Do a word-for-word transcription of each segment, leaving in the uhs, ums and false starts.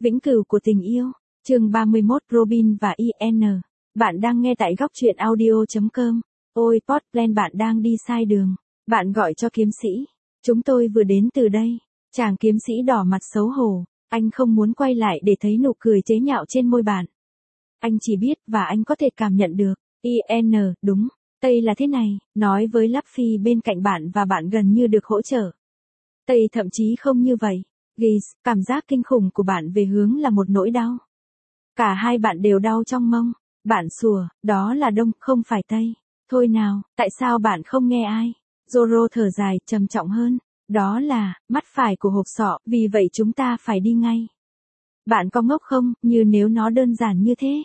Vĩnh cửu của tình yêu. Chương ba mươi mốt Robin và i en. Bạn đang nghe tại góc truyện audio chấm com. Ôi Portland, bạn đang đi sai đường. Bạn gọi cho kiếm sĩ. Chúng tôi vừa đến từ đây. Chàng kiếm sĩ đỏ mặt xấu hổ. Anh không muốn quay lại để thấy nụ cười chế nhạo trên môi bạn. Anh chỉ biết và anh có thể cảm nhận được. i en, đúng. Tây là thế này, nói với Luffy bên cạnh bạn và bạn gần như được hỗ trợ. Tây thậm chí không như vậy. Gis, cảm giác kinh khủng của bạn về hướng là một nỗi đau. Cả hai bạn đều đau trong mông. Bạn sủa, đó là Đông, không phải Tây. Thôi nào, tại sao bạn không nghe ai? Zoro thở dài, trầm trọng hơn. Đó là, mắt phải của hộp sọ, vì vậy chúng ta phải đi ngay. Bạn có ngốc không, như nếu nó đơn giản như thế?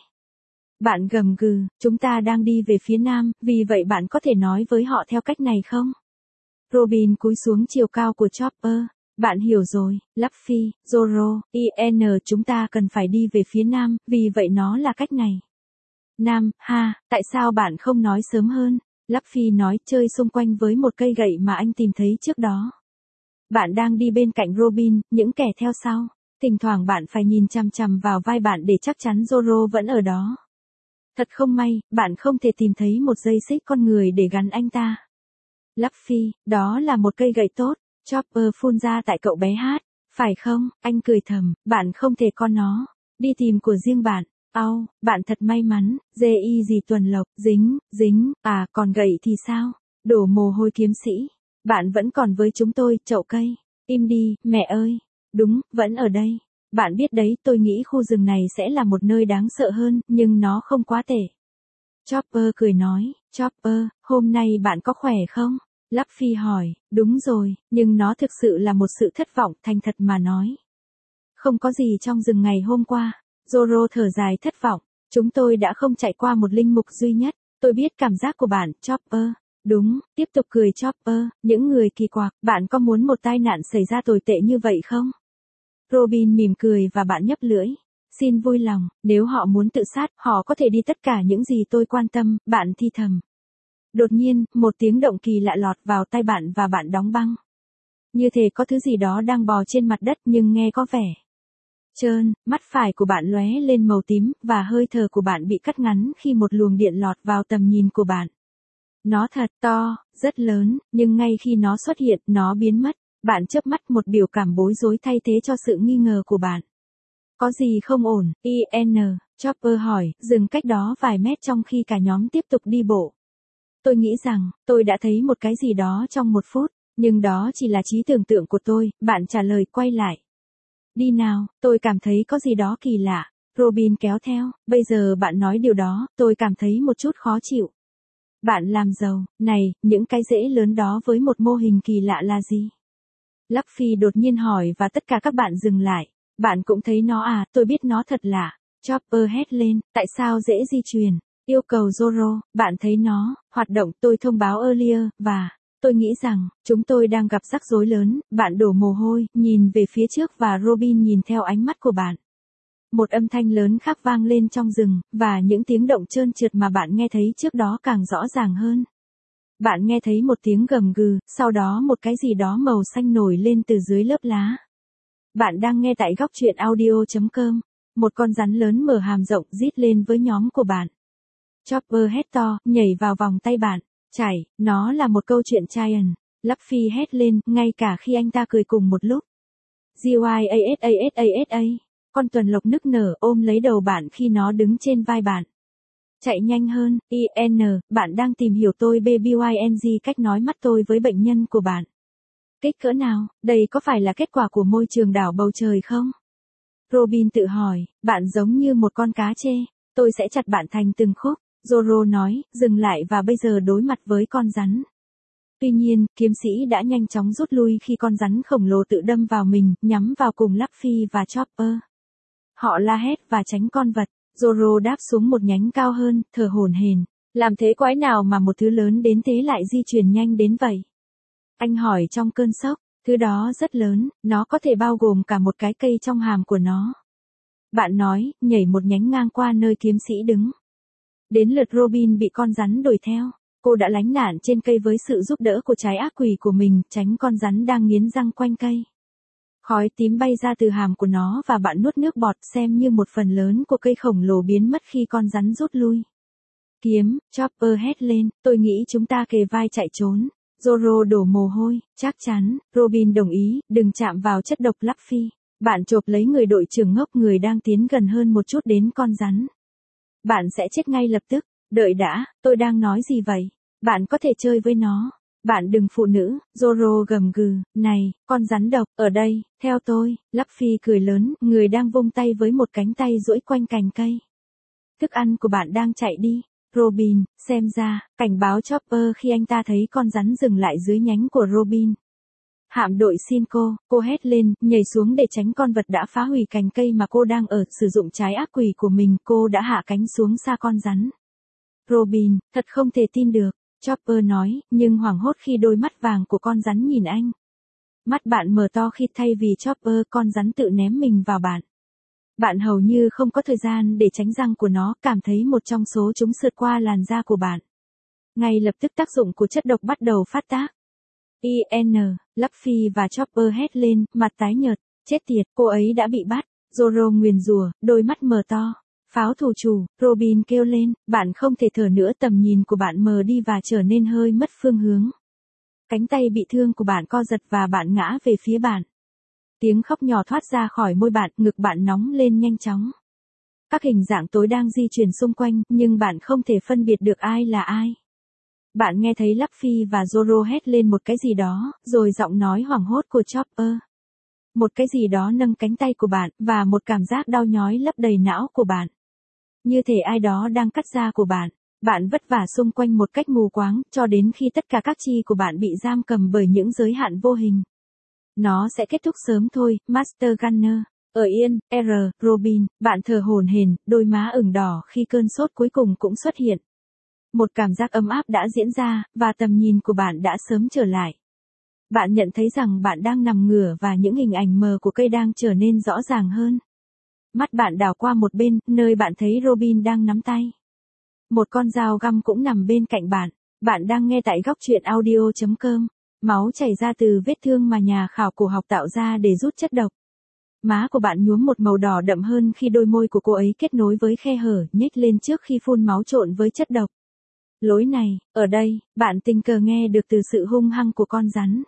Bạn gầm gừ, chúng ta đang đi về phía nam, vì vậy bạn có thể nói với họ theo cách này không? Robin cúi xuống chiều cao của Chopper. Bạn hiểu rồi, Luffy, Zoro, i en, chúng ta cần phải đi về phía nam, vì vậy nó là cách này. Nam, ha, tại sao bạn không nói sớm hơn? Luffy nói, chơi xung quanh với một cây gậy mà anh tìm thấy trước đó. Bạn đang đi bên cạnh Robin, những kẻ theo sau. Thỉnh thoảng bạn phải nhìn chằm chằm vào vai bạn để chắc chắn Zoro vẫn ở đó. Thật không may, bạn không thể tìm thấy một dây xích con người để gắn anh ta. Luffy, đó là một cây gậy tốt. Chopper phun ra tại cậu bé hát. Phải không? Anh cười thầm, bạn không thể con nó. Đi tìm của riêng bạn. Au, bạn thật may mắn. Dê y gì tuần lộc, dính, dính, à còn gậy thì sao? Đổ mồ hôi kiếm sĩ. Bạn vẫn còn với chúng tôi, chậu cây. Im đi, mẹ ơi. Đúng, vẫn ở đây. Bạn biết đấy, tôi nghĩ khu rừng này sẽ là một nơi đáng sợ hơn, nhưng nó không quá tệ. Chopper cười nói, Chopper, hôm nay bạn có khỏe không? Luffy hỏi, đúng rồi, nhưng nó thực sự là một sự thất vọng, thành thật mà nói. Không có gì trong rừng ngày hôm qua. Zoro thở dài thất vọng, chúng tôi đã không chạy qua một linh mục duy nhất. Tôi biết cảm giác của bạn, Chopper. Đúng, tiếp tục cười Chopper, những người kỳ quặc, bạn có muốn một tai nạn xảy ra tồi tệ như vậy không? Robin mỉm cười và bạn nhấp lưỡi. Xin vui lòng, nếu họ muốn tự sát, họ có thể đi tất cả những gì tôi quan tâm, bạn thi thầm. Đột nhiên, một tiếng động kỳ lạ lọt vào tai bạn và bạn đóng băng. Như thể có thứ gì đó đang bò trên mặt đất nhưng nghe có vẻ trơn, mắt phải của bạn lóe lên màu tím, và hơi thở của bạn bị cắt ngắn khi một luồng điện lọt vào tầm nhìn của bạn. Nó thật to, rất lớn, nhưng ngay khi nó xuất hiện, nó biến mất. Bạn chớp mắt, một biểu cảm bối rối thay thế cho sự nghi ngờ của bạn. Có gì không ổn, i en, Chopper hỏi, dừng cách đó vài mét trong khi cả nhóm tiếp tục đi bộ. Tôi nghĩ rằng, tôi đã thấy một cái gì đó trong một phút, nhưng đó chỉ là trí tưởng tượng của tôi, bạn trả lời quay lại. Đi nào, tôi cảm thấy có gì đó kỳ lạ. Robin kéo theo, bây giờ bạn nói điều đó, tôi cảm thấy một chút khó chịu. Bạn làm giàu, này, những cái rễ lớn đó với một mô hình kỳ lạ là gì? Luffy đột nhiên hỏi và tất cả các bạn dừng lại. Bạn cũng thấy nó à, tôi biết nó thật lạ. Chopper hét lên, tại sao dễ di truyền? Yêu cầu Zoro, bạn thấy nó, hoạt động, tôi thông báo earlier, và, tôi nghĩ rằng, chúng tôi đang gặp rắc rối lớn, bạn đổ mồ hôi, nhìn về phía trước và Robin nhìn theo ánh mắt của bạn. Một âm thanh lớn khác vang lên trong rừng, và những tiếng động trơn trượt mà bạn nghe thấy trước đó càng rõ ràng hơn. Bạn nghe thấy một tiếng gầm gừ, sau đó một cái gì đó màu xanh nổi lên từ dưới lớp lá. Bạn đang nghe tại góc truyện audio chấm com. Một con rắn lớn mở hàm rộng rít lên với nhóm của bạn. Chopper hét to, nhảy vào vòng tay bạn. Chảy, nó là một câu chuyện Giant. Luffy hét lên, ngay cả khi anh ta cười cùng một lúc. Giasasasa. Con tuần lộc nức nở ôm lấy đầu bạn khi nó đứng trên vai bạn. Chạy nhanh hơn, i en, bạn đang tìm hiểu tôi babyng cách nói mắt tôi với bệnh nhân của bạn. Kích cỡ nào, đây có phải là kết quả của môi trường đảo bầu trời không? Robin tự hỏi, bạn giống như một con cá trê, tôi sẽ chặt bạn thành từng khúc. Zoro nói, dừng lại và bây giờ đối mặt với con rắn. Tuy nhiên, kiếm sĩ đã nhanh chóng rút lui khi con rắn khổng lồ tự đâm vào mình, nhắm vào cùng Luffy và Chopper. Họ la hét và tránh con vật. Zoro đáp xuống một nhánh cao hơn, thở hổn hển. Làm thế quái nào mà một thứ lớn đến thế lại di chuyển nhanh đến vậy? Anh hỏi trong cơn sốc, thứ đó rất lớn, nó có thể bao gồm cả một cái cây trong hàm của nó. Bạn nói, nhảy một nhánh ngang qua nơi kiếm sĩ đứng. Đến lượt Robin bị con rắn đuổi theo. Cô đã lánh nạn trên cây với sự giúp đỡ của trái ác quỷ của mình, tránh con rắn đang nghiến răng quanh cây. Khói tím bay ra từ hàm của nó và bạn nuốt nước bọt xem như một phần lớn của cây khổng lồ biến mất khi con rắn rút lui. Kiếm, Chopper hét lên, tôi nghĩ chúng ta kề vai chạy trốn. Zoro đổ mồ hôi, chắc chắn, Robin đồng ý, đừng chạm vào chất độc Luffy. Bạn chộp lấy người đội trưởng ngốc người đang tiến gần hơn một chút đến con rắn. Bạn sẽ chết ngay lập tức, đợi đã, tôi đang nói gì vậy? Bạn có thể chơi với nó. Bạn đừng phụ nữ, Zoro gầm gừ, này, con rắn độc, ở đây, theo tôi, Luffy cười lớn, người đang vung tay với một cánh tay duỗi quanh cành cây. Thức ăn của bạn đang chạy đi. Robin, xem ra, cảnh báo Chopper khi anh ta thấy con rắn dừng lại dưới nhánh của Robin. Hạm đội xin cô, cô hét lên, nhảy xuống để tránh con vật đã phá hủy cành cây mà cô đang ở, sử dụng trái ác quỷ của mình, cô đã hạ cánh xuống xa con rắn. Robin, thật không thể tin được, Chopper nói, nhưng hoảng hốt khi đôi mắt vàng của con rắn nhìn anh. Mắt bạn mở to khi thay vì Chopper, con rắn tự ném mình vào bạn. Bạn hầu như không có thời gian để tránh răng của nó, cảm thấy một trong số chúng sượt qua làn da của bạn. Ngay lập tức tác dụng của chất độc bắt đầu phát tác. i en, Luffy và Chopper hét lên, mặt tái nhợt, chết tiệt, cô ấy đã bị bắt. Zoro nguyền rủa, đôi mắt mở to. Pháo thủ chủ, Robin kêu lên, bạn không thể thở nữa, tầm nhìn của bạn mờ đi và trở nên hơi mất phương hướng. Cánh tay bị thương của bạn co giật và bạn ngã về phía bạn. Tiếng khóc nhỏ thoát ra khỏi môi bạn, ngực bạn nóng lên nhanh chóng. Các hình dạng tối đang di chuyển xung quanh, nhưng bạn không thể phân biệt được ai là ai. Bạn nghe thấy Luffy và Zoro hét lên một cái gì đó, rồi giọng nói hoảng hốt của Chopper. Một cái gì đó nâng cánh tay của bạn, và một cảm giác đau nhói lấp đầy não của bạn. Như thể ai đó đang cắt da của bạn. Bạn vất vả xung quanh một cách mù quáng, cho đến khi tất cả các chi của bạn bị giam cầm bởi những giới hạn vô hình. Nó sẽ kết thúc sớm thôi, Master Gunner. Ở yên, R, Robin, bạn thở hổn hển, đôi má ửng đỏ khi cơn sốt cuối cùng cũng xuất hiện. Một cảm giác ấm áp đã diễn ra, và tầm nhìn của bạn đã sớm trở lại. Bạn nhận thấy rằng bạn đang nằm ngửa và những hình ảnh mờ của cây đang trở nên rõ ràng hơn. Mắt bạn đảo qua một bên, nơi bạn thấy Robin đang nắm tay. Một con dao găm cũng nằm bên cạnh bạn. Bạn đang nghe tại góc truyện audio chấm com. Máu chảy ra từ vết thương mà nhà khảo cổ học tạo ra để rút chất độc. Má của bạn nhuốm một màu đỏ đậm hơn khi đôi môi của cô ấy kết nối với khe hở, nhếch lên trước khi phun máu trộn với chất độc. Lối này, ở đây, bạn tình cờ nghe được từ sự hung hăng của con rắn.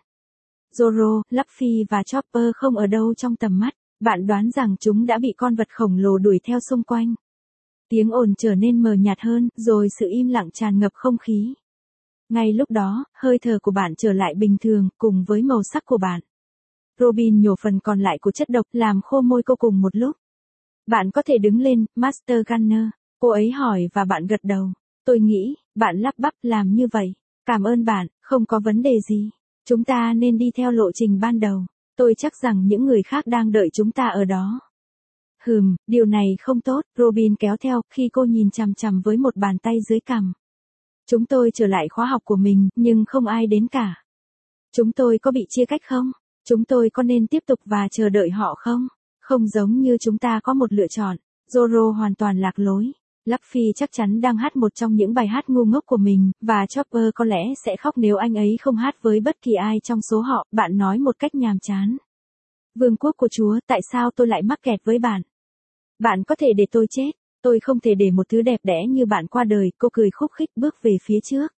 Zoro, Luffy và Chopper không ở đâu trong tầm mắt. Bạn đoán rằng chúng đã bị con vật khổng lồ đuổi theo xung quanh. Tiếng ồn trở nên mờ nhạt hơn, rồi sự im lặng tràn ngập không khí. Ngay lúc đó, hơi thở của bạn trở lại bình thường, cùng với màu sắc của bạn. Robin nhổ phần còn lại của chất độc, làm khô môi cô cùng một lúc. Bạn có thể đứng lên, Master Gunner. Cô ấy hỏi và bạn gật đầu. Tôi nghĩ, bạn lắp bắp làm như vậy. Cảm ơn bạn, không có vấn đề gì. Chúng ta nên đi theo lộ trình ban đầu. Tôi chắc rằng những người khác đang đợi chúng ta ở đó. Hừm, điều này không tốt, Robin kéo theo, khi cô nhìn chằm chằm với một bàn tay dưới cằm. Chúng tôi trở lại khóa học của mình, nhưng không ai đến cả. Chúng tôi có bị chia cách không? Chúng tôi có nên tiếp tục và chờ đợi họ không? Không giống như chúng ta có một lựa chọn. Zoro hoàn toàn lạc lối. Luffy chắc chắn đang hát một trong những bài hát ngu ngốc của mình, và Chopper có lẽ sẽ khóc nếu anh ấy không hát với bất kỳ ai trong số họ, bạn nói một cách nhàm chán. Vương quốc của Chúa, tại sao tôi lại mắc kẹt với bạn? Bạn có thể để tôi chết, tôi không thể để một thứ đẹp đẽ như bạn qua đời, cô cười khúc khích bước về phía trước.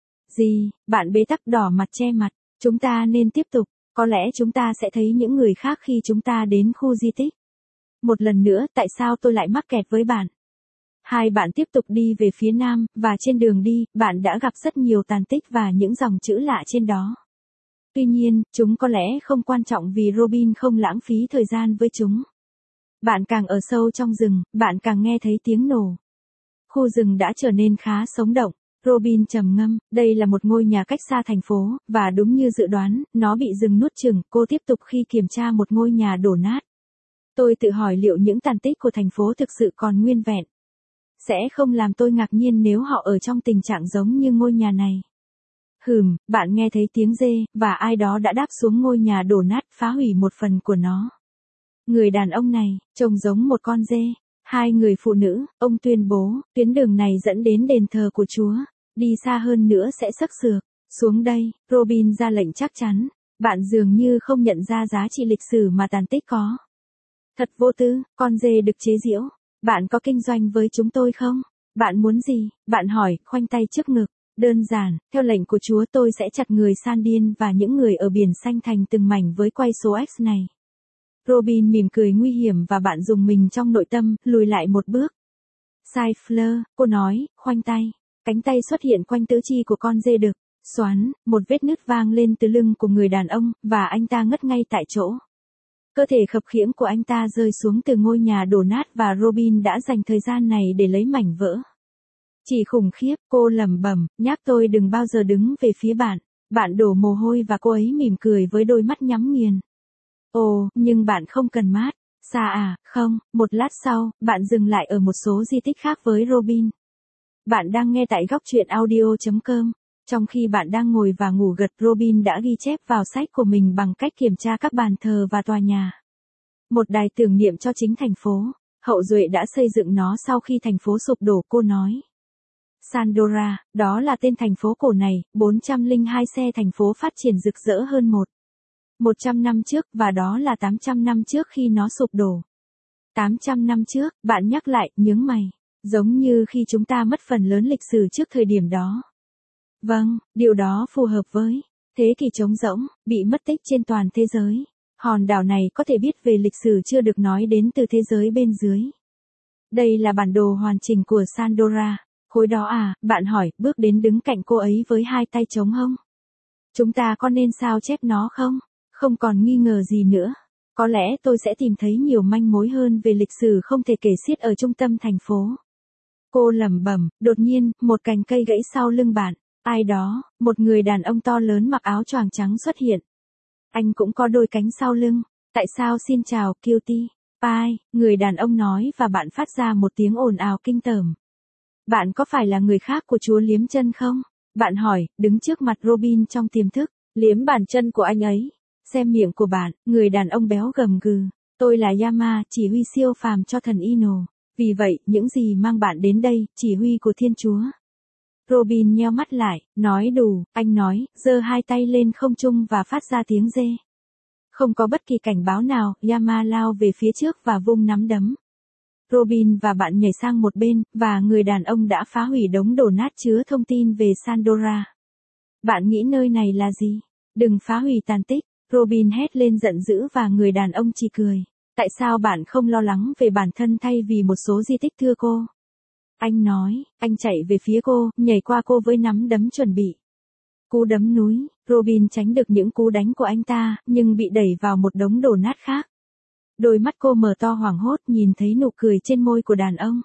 Gì, bạn bế tắc đỏ mặt che mặt, chúng ta nên tiếp tục, có lẽ chúng ta sẽ thấy những người khác khi chúng ta đến khu di tích. Một lần nữa, tại sao tôi lại mắc kẹt với bạn? Hai bạn tiếp tục đi về phía nam, và trên đường đi, bạn đã gặp rất nhiều tàn tích và những dòng chữ lạ trên đó. Tuy nhiên, chúng có lẽ không quan trọng vì Robin không lãng phí thời gian với chúng. Bạn càng ở sâu trong rừng, bạn càng nghe thấy tiếng nổ. Khu rừng đã trở nên khá sống động. Robin trầm ngâm, đây là một ngôi nhà cách xa thành phố, và đúng như dự đoán, nó bị rừng nuốt chửng. Cô tiếp tục khi kiểm tra một ngôi nhà đổ nát. Tôi tự hỏi liệu những tàn tích của thành phố thực sự còn nguyên vẹn. Sẽ không làm tôi ngạc nhiên nếu họ ở trong tình trạng giống như ngôi nhà này. Hừm, bạn nghe thấy tiếng dê, và ai đó đã đáp xuống ngôi nhà đổ nát, phá hủy một phần của nó. Người đàn ông này, trông giống một con dê. Hai người phụ nữ, ông tuyên bố, tuyến đường này dẫn đến đền thờ của Chúa. Đi xa hơn nữa sẽ xức xược. Xuống đây, Robin ra lệnh chắc chắn. Bạn dường như không nhận ra giá trị lịch sử mà tàn tích có. Thật vô tư, con dê được chế giễu. Bạn có kinh doanh với chúng tôi không? Bạn muốn gì? Bạn hỏi, khoanh tay trước ngực. Đơn giản, theo lệnh của Chúa tôi sẽ chặt người Sandin và những người ở biển xanh thành từng mảnh với quay số X này. Robin mỉm cười nguy hiểm và bạn dùng mình trong nội tâm, lùi lại một bước. Sai Fleur, cô nói, khoanh tay. Cánh tay xuất hiện quanh tứ chi của con dê đực. Xoắn, một vết nứt vang lên từ lưng của người đàn ông, và anh ta ngất ngay tại chỗ. Cơ thể khập khiễng của anh ta rơi xuống từ ngôi nhà đổ nát và Robin đã dành thời gian này để lấy mảnh vỡ. Chỉ khủng khiếp, cô lẩm bẩm, nhắc tôi đừng bao giờ đứng về phía bạn. Bạn đổ mồ hôi và cô ấy mỉm cười với đôi mắt nhắm nghiền. Ồ, nhưng bạn không cần mát. Xa à, không, một lát sau, bạn dừng lại ở một số di tích khác với Robin. Bạn đang nghe tại góc truyện audio chấm com. Trong khi bạn đang ngồi và ngủ gật, Robin đã ghi chép vào sách của mình bằng cách kiểm tra các bàn thờ và tòa nhà. Một đài tưởng niệm cho chính thành phố. Hậu duệ đã xây dựng nó sau khi thành phố sụp đổ, cô nói. Sandora, đó là tên thành phố cổ này, bốn trăm lẻ hai xe thành phố phát triển rực rỡ hơn một. một trăm năm trước, và đó là tám trăm năm trước khi nó sụp đổ. tám trăm năm trước, bạn nhắc lại, nhướng mày. Giống như khi chúng ta mất phần lớn lịch sử trước thời điểm đó. Vâng, điều đó phù hợp với thế kỷ trống rỗng, bị mất tích trên toàn thế giới. Hòn đảo này có thể biết về lịch sử chưa được nói đến từ thế giới bên dưới. Đây là bản đồ hoàn chỉnh của Sandora. Khối đó à, bạn hỏi, bước đến đứng cạnh cô ấy với hai tay trống hông. Chúng ta có nên sao chép nó không? Không còn nghi ngờ gì nữa. Có lẽ tôi sẽ tìm thấy nhiều manh mối hơn về lịch sử không thể kể xiết ở trung tâm thành phố. Cô lẩm bẩm, đột nhiên, một cành cây gãy sau lưng bạn. Ai đó, một người đàn ông to lớn mặc áo choàng trắng xuất hiện. Anh cũng có đôi cánh sau lưng. Tại sao xin chào, Cutie Pie, người đàn ông nói và bạn phát ra một tiếng ồn ào kinh tởm. Bạn có phải là người khác của chúa liếm chân không? Bạn hỏi, đứng trước mặt Robin trong tiềm thức, liếm bàn chân của anh ấy. Xem miệng của bạn, người đàn ông béo gầm gừ. Tôi là Yama, chỉ huy siêu phàm cho thần Ino. Vì vậy, những gì mang bạn đến đây, chỉ huy của Thiên Chúa. Robin nheo mắt lại, nói đủ, anh nói, giơ hai tay lên không trung và phát ra tiếng rê. Không có bất kỳ cảnh báo nào, Yama lao về phía trước và vung nắm đấm. Robin và bạn nhảy sang một bên, và người đàn ông đã phá hủy đống đổ nát chứa thông tin về Sandora. Bạn nghĩ nơi này là gì? Đừng phá hủy tàn tích, Robin hét lên giận dữ và người đàn ông chỉ cười. Tại sao bạn không lo lắng về bản thân thay vì một số di tích thưa cô? Anh nói, anh chạy về phía cô, nhảy qua cô với nắm đấm chuẩn bị. Cú đấm núi, Robin tránh được những cú đánh của anh ta, nhưng bị đẩy vào một đống đổ nát khác. Đôi mắt cô mở to hoảng hốt nhìn thấy nụ cười trên môi của đàn ông.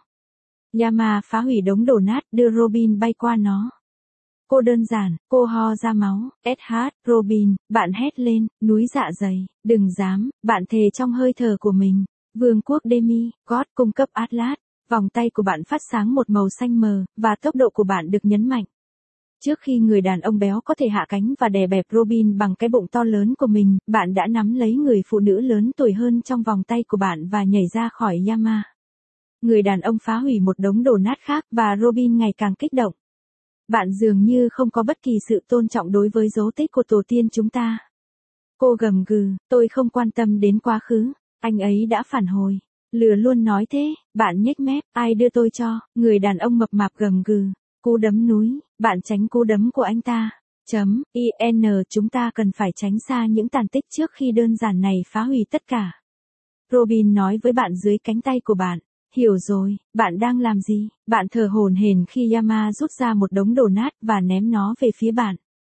Yama phá hủy đống đổ nát, đưa Robin bay qua nó. Cô đơn giản, cô ho ra máu. Edhard, Robin, bạn hét lên, núi dạ dày, đừng dám, bạn thề trong hơi thở của mình. Vương quốc Demi, God cung cấp Atlas. Vòng tay của bạn phát sáng một màu xanh mờ, và tốc độ của bạn được nhấn mạnh. Trước khi người đàn ông béo có thể hạ cánh và đè bẹp Robin bằng cái bụng to lớn của mình, bạn đã nắm lấy người phụ nữ lớn tuổi hơn trong vòng tay của bạn và nhảy ra khỏi Yama. Người đàn ông phá hủy một đống đổ nát khác và Robin ngày càng kích động. Bạn dường như không có bất kỳ sự tôn trọng đối với dấu tích của tổ tiên chúng ta. Cô gầm gừ, tôi không quan tâm đến quá khứ, anh ấy đã phản hồi. Lừa luôn nói thế, bạn nhếch mép, ai đưa tôi cho, người đàn ông mập mạp gầm gừ. Cú đấm núi, bạn tránh cú đấm của anh ta. Chấm, in chúng ta cần phải tránh xa những tàn tích trước khi đơn giản này phá hủy tất cả. Robin nói với bạn dưới cánh tay của bạn. Hiểu rồi, bạn đang làm gì? Bạn thở hổn hển khi Yama rút ra một đống đổ nát và ném nó về phía bạn.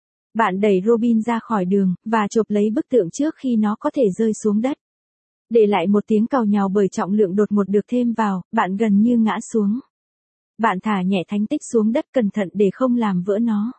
Bạn đẩy Robin ra khỏi đường, và chộp lấy bức tượng trước khi nó có thể rơi xuống đất. Để lại một tiếng càu nhàu bởi trọng lượng đột ngột được thêm vào, bạn gần như ngã xuống. Bạn thả nhẹ thánh tích xuống đất cẩn thận để không làm vỡ nó.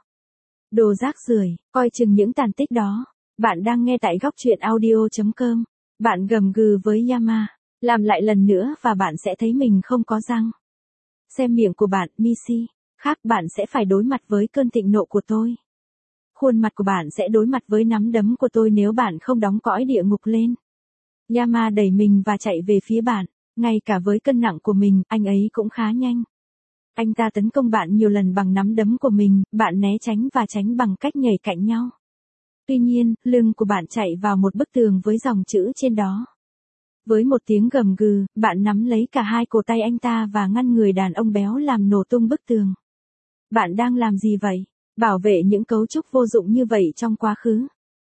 Đồ rác rưởi, coi chừng những tàn tích đó. Bạn đang nghe tại góc truyện audio chấm com. Bạn gầm gừ với Yama. Làm lại lần nữa và bạn sẽ thấy mình không có răng. Xem miệng của bạn, Missy. Khác bạn sẽ phải đối mặt với cơn thịnh nộ của tôi. Khuôn mặt của bạn sẽ đối mặt với nắm đấm của tôi nếu bạn không đóng cõi địa ngục lên. Yama đẩy mình và chạy về phía bạn. Ngay cả với cân nặng của mình, anh ấy cũng khá nhanh. Anh ta tấn công bạn nhiều lần bằng nắm đấm của mình, bạn né tránh và tránh bằng cách nhảy cạnh nhau. Tuy nhiên, lưng của bạn chạy vào một bức tường với dòng chữ trên đó. Với một tiếng gầm gừ, bạn nắm lấy cả hai cổ tay anh ta và ngăn người đàn ông béo làm nổ tung bức tường. Bạn đang làm gì vậy? Bảo vệ những cấu trúc vô dụng như vậy trong quá khứ.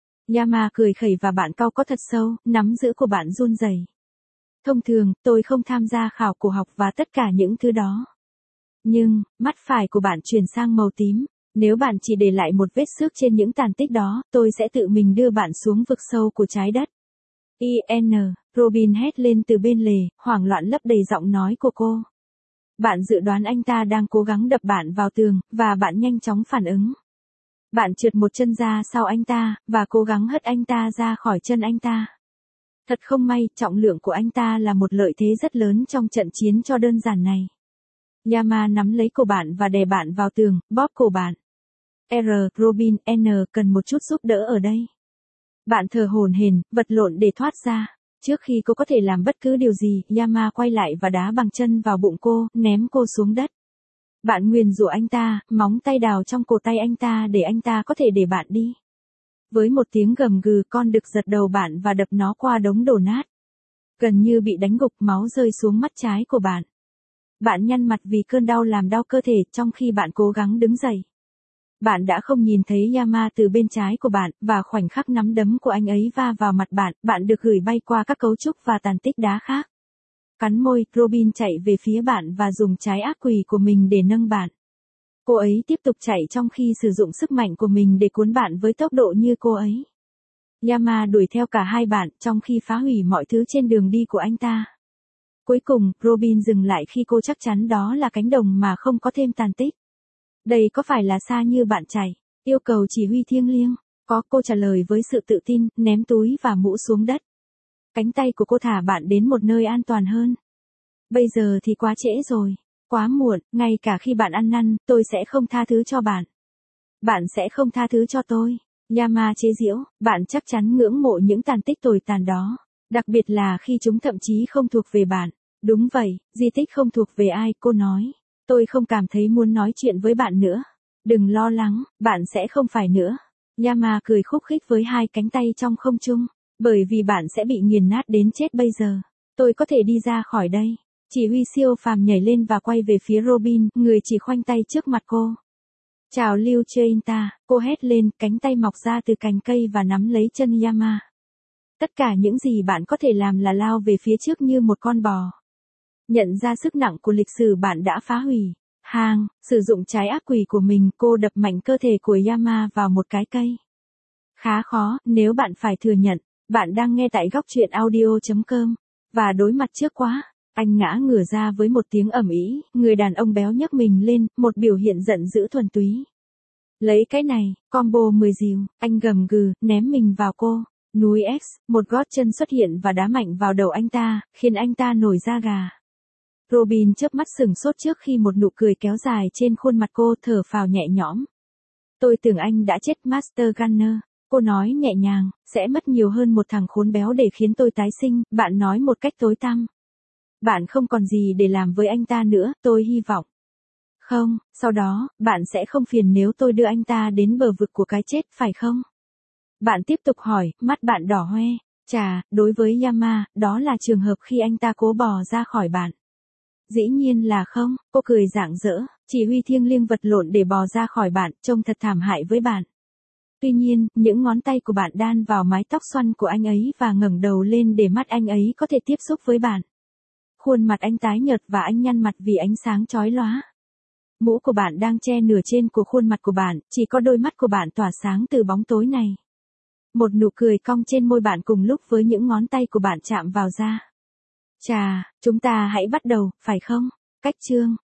Yama cười khẩy và bạn cau có thật sâu, nắm giữ của bạn run rẩy. Thông thường, tôi không tham gia khảo cổ học và tất cả những thứ đó. Nhưng, mắt phải của bạn chuyển sang màu tím. Nếu bạn chỉ để lại một vết xước trên những tàn tích đó, tôi sẽ tự mình đưa bạn xuống vực sâu của trái đất. i en, Robin hét lên từ bên lề, hoảng loạn lấp đầy giọng nói của cô. Bạn dự đoán anh ta đang cố gắng đập bạn vào tường, và bạn nhanh chóng phản ứng. Bạn trượt một chân ra sau anh ta, và cố gắng hất anh ta ra khỏi chân anh ta. Thật không may, trọng lượng của anh ta là một lợi thế rất lớn trong trận chiến cho đơn giản này. Yama nắm lấy cổ bạn và đè bạn vào tường, bóp cổ bạn. R, Robin, N cần một chút giúp đỡ ở đây. Bạn thở hổn hển, vật lộn để thoát ra. Trước khi cô có thể làm bất cứ điều gì, Yama quay lại và đá bằng chân vào bụng cô, ném cô xuống đất. Bạn nguyền rủa anh ta, móng tay đào trong cổ tay anh ta để anh ta có thể để bạn đi. Với một tiếng gầm gừ, con đực giật đầu bạn và đập nó qua đống đổ nát. Gần như bị đánh gục, máu rơi xuống mắt trái của bạn. Bạn nhăn mặt vì cơn đau làm đau cơ thể trong khi bạn cố gắng đứng dậy. Bạn đã không nhìn thấy Yama từ bên trái của bạn, và khoảnh khắc nắm đấm của anh ấy va vào mặt bạn, bạn được gửi bay qua các cấu trúc và tàn tích đá khác. Cắn môi, Robin chạy về phía bạn và dùng trái ác quỷ của mình để nâng bạn. Cô ấy tiếp tục chạy trong khi sử dụng sức mạnh của mình để cuốn bạn với tốc độ như cô ấy. Yama đuổi theo cả hai bạn trong khi phá hủy mọi thứ trên đường đi của anh ta. Cuối cùng, Robin dừng lại khi cô chắc chắn đó là cánh đồng mà không có thêm tàn tích. Đây có phải là xa như bạn chạy? Yêu cầu chỉ huy thiêng liêng. Có, cô trả lời với sự tự tin, ném túi và mũ xuống đất. Cánh tay của cô thả bạn đến một nơi an toàn hơn. Bây giờ thì quá trễ rồi. Quá muộn, ngay cả khi bạn ăn năn, tôi sẽ không tha thứ cho bạn. Bạn sẽ không tha thứ cho tôi. Yama chế giễu, bạn chắc chắn ngưỡng mộ những tàn tích tồi tàn đó. Đặc biệt là khi chúng thậm chí không thuộc về bạn. Đúng vậy, di tích không thuộc về ai, cô nói. Tôi không cảm thấy muốn nói chuyện với bạn nữa. Đừng lo lắng, bạn sẽ không phải nữa. Yama cười khúc khích với hai cánh tay trong không trung. Bởi vì bạn sẽ bị nghiền nát đến chết bây giờ. Tôi có thể đi ra khỏi đây. Chỉ huy siêu phàm nhảy lên và quay về phía Robin, người chỉ khoanh tay trước mặt cô. Chào Lưu Chainta, cô hét lên, cánh tay mọc ra từ cành cây và nắm lấy chân Yama. Tất cả những gì bạn có thể làm là lao về phía trước như một con bò. Nhận ra sức nặng của lịch sử bạn đã phá hủy. Hang, sử dụng trái ác quỷ của mình, cô đập mạnh cơ thể của Yama vào một cái cây. Khá khó, nếu bạn phải thừa nhận. Bạn đang nghe tại góc truyện audio chấm com. Và đối mặt trước quá. Anh ngã ngửa ra với một tiếng ầm ĩ, người đàn ông béo nhấc mình lên, một biểu hiện giận dữ thuần túy. Lấy cái này, combo mười dìu, anh gầm gừ, ném mình vào cô. Núi X, một gót chân xuất hiện và đá mạnh vào đầu anh ta, khiến anh ta nổi da gà. Robin chớp mắt sửng sốt trước khi một nụ cười kéo dài trên khuôn mặt cô, thở phào nhẹ nhõm. Tôi tưởng anh đã chết, Master Gunner. Cô nói nhẹ nhàng, sẽ mất nhiều hơn một thằng khốn béo để khiến tôi tái sinh, bạn nói một cách tối tăm. Bạn không còn gì để làm với anh ta nữa, tôi hy vọng. Không, sau đó, bạn sẽ không phiền nếu tôi đưa anh ta đến bờ vực của cái chết, phải không? Bạn tiếp tục hỏi, mắt bạn đỏ hoe. Chà, đối với Yama, đó là trường hợp khi anh ta cố bò ra khỏi bạn. Dĩ nhiên là không, cô cười rạng rỡ, chỉ huy thiêng liêng vật lộn để bò ra khỏi bạn, trông thật thảm hại với bạn. Tuy nhiên, những ngón tay của bạn đan vào mái tóc xoăn của anh ấy và ngẩng đầu lên để mắt anh ấy có thể tiếp xúc với bạn. Khuôn mặt anh tái nhợt và anh nhăn mặt vì ánh sáng chói lóa. Mũ của bạn đang che nửa trên của khuôn mặt của bạn, chỉ có đôi mắt của bạn tỏa sáng từ bóng tối này. Một nụ cười cong trên môi bạn cùng lúc với những ngón tay của bạn chạm vào da. Chà, chúng ta hãy bắt đầu, phải không? Cách chương.